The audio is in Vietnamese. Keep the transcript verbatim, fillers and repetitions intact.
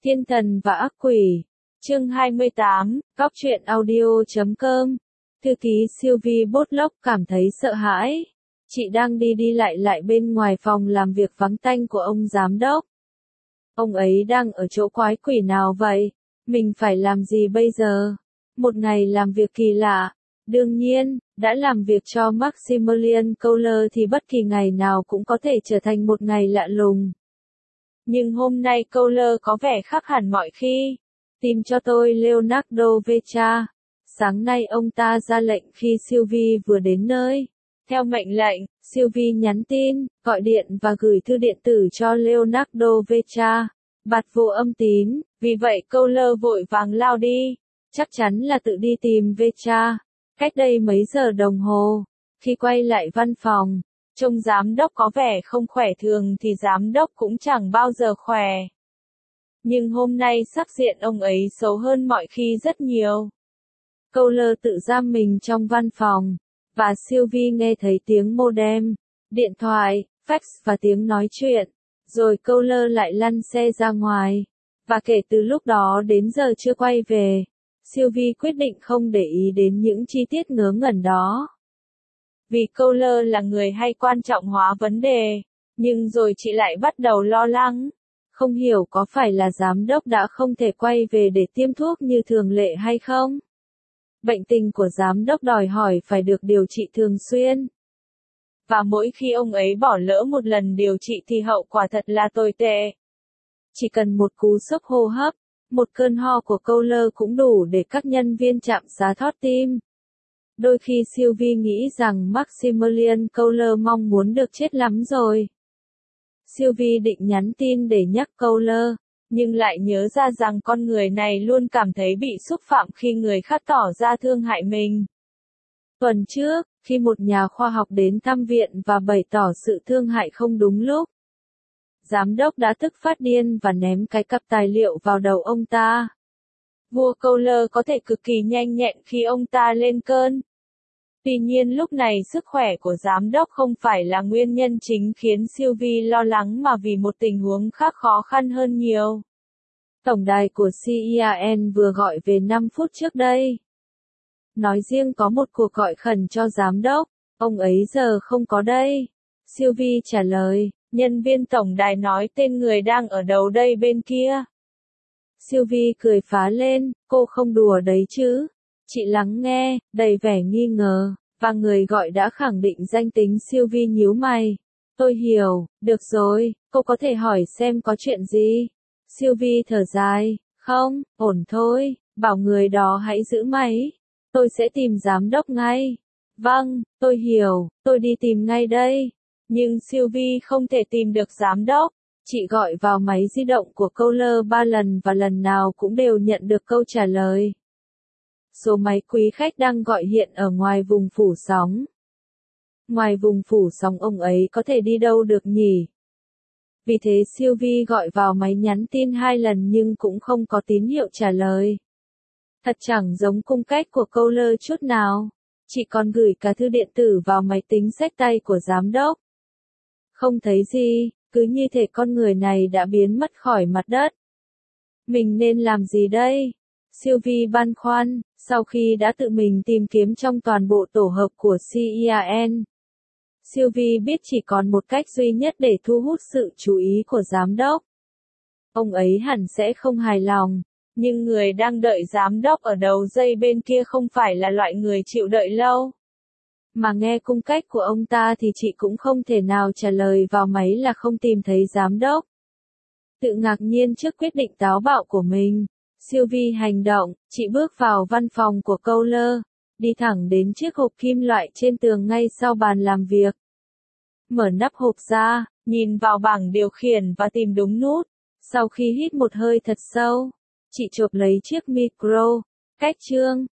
Thiên thần và ác quỷ. Chương hai mươi tám, Cóc truyện audio chấm com. Thư ký Sylvie Botlock cảm thấy sợ hãi. Chị đang đi đi lại lại bên ngoài phòng làm việc vắng tanh của ông giám đốc. Ông ấy đang ở chỗ quái quỷ nào vậy? Mình phải làm gì bây giờ? Một ngày làm việc kỳ lạ. Đương nhiên, đã làm việc cho Maximilian Kohler thì bất kỳ ngày nào cũng có thể trở thành một ngày lạ lùng. Nhưng hôm nay Kohler có vẻ khác hẳn mọi khi. Tìm cho tôi Leonardo Vecha. Sáng nay ông ta ra lệnh khi Sylvie vừa đến nơi. Theo mệnh lệnh, Sylvie nhắn tin, gọi điện và gửi thư điện tử cho Leonardo Vecha. Bạt vô âm tín, vì vậy Kohler vội vàng lao đi. Chắc chắn là tự đi tìm Vecha. Cách đây mấy giờ đồng hồ, khi quay lại văn phòng, trông giám đốc có vẻ không khỏe, thường thì giám đốc cũng chẳng bao giờ khỏe. Nhưng hôm nay sắc diện ông ấy xấu hơn mọi khi rất nhiều. Kohler tự giam mình trong văn phòng, và Sylvie nghe thấy tiếng modem, điện thoại, fax và tiếng nói chuyện. Rồi Kohler lại lăn xe ra ngoài, và kể từ lúc đó đến giờ chưa quay về. Sylvie quyết định không để ý đến những chi tiết ngớ ngẩn đó. Vì Kohler là người hay quan trọng hóa vấn đề, nhưng rồi chị lại bắt đầu lo lắng. Không hiểu có phải là giám đốc đã không thể quay về để tiêm thuốc như thường lệ hay không? Bệnh tình của giám đốc đòi hỏi phải được điều trị thường xuyên. Và mỗi khi ông ấy bỏ lỡ một lần điều trị thì hậu quả thật là tồi tệ. Chỉ cần một cú sốc hô hấp, một cơn ho của Kohler cũng đủ để các nhân viên trạm xá thót tim. Đôi khi Sylvie nghĩ rằng Maximilian Kohler mong muốn được chết lắm rồi. Sylvie định nhắn tin để nhắc Kohler, nhưng lại nhớ ra rằng con người này luôn cảm thấy bị xúc phạm khi người khác tỏ ra thương hại mình. Tuần trước, khi một nhà khoa học đến thăm viện và bày tỏ sự thương hại không đúng lúc, giám đốc đã tức phát điên và ném cái cặp tài liệu vào đầu ông ta. Vua Kohler có thể cực kỳ nhanh nhẹn khi ông ta lên cơn. Tuy nhiên lúc này sức khỏe của giám đốc không phải là nguyên nhân chính khiến Sylvie lo lắng mà vì một tình huống khác khó khăn hơn nhiều. Tổng đài của xê i a en vừa gọi về năm phút trước đây. Nói riêng có một cuộc gọi khẩn cho giám đốc, ông ấy giờ không có đây. Sylvie trả lời, nhân viên tổng đài nói tên người đang ở đầu đây bên kia. Sylvie cười phá lên, cô không đùa đấy chứ. Chị lắng nghe, đầy vẻ nghi ngờ, và người gọi đã khẳng định danh tính. Sylvie nhíu mày. Tôi hiểu, được rồi, cô có thể hỏi xem có chuyện gì. Sylvie thở dài, không, ổn thôi, bảo người đó hãy giữ máy. Tôi sẽ tìm giám đốc ngay. Vâng, tôi hiểu, tôi đi tìm ngay đây. Nhưng Sylvie không thể tìm được giám đốc. Chị gọi vào máy di động của Kohler ba lần và lần nào cũng đều nhận được câu trả lời. Số máy quý khách đang gọi hiện ở ngoài vùng phủ sóng. Ngoài vùng phủ sóng ông ấy có thể đi đâu được nhỉ? Vì thế Sylvie gọi vào máy nhắn tin hai lần nhưng cũng không có tín hiệu trả lời. Thật chẳng giống cung cách của Kohler chút nào. Chị còn gửi cả thư điện tử vào máy tính xách tay của giám đốc. Không thấy gì, cứ như thể con người này đã biến mất khỏi mặt đất. Mình nên làm gì đây? Sylvie băn khoăn, sau khi đã tự mình tìm kiếm trong toàn bộ tổ hợp của xê i a en. Sylvie biết chỉ còn một cách duy nhất để thu hút sự chú ý của giám đốc. Ông ấy hẳn sẽ không hài lòng, nhưng người đang đợi giám đốc ở đầu dây bên kia không phải là loại người chịu đợi lâu. Mà nghe cung cách của ông ta thì chị cũng không thể nào trả lời vào máy là không tìm thấy giám đốc. Tự ngạc nhiên trước quyết định táo bạo của mình, Sylvie hành động, chị bước vào văn phòng của Kohler, đi thẳng đến chiếc hộp kim loại trên tường ngay sau bàn làm việc. Mở nắp hộp ra, nhìn vào bảng điều khiển và tìm đúng nút. Sau khi hít một hơi thật sâu, chị chộp lấy chiếc micro, cách chương,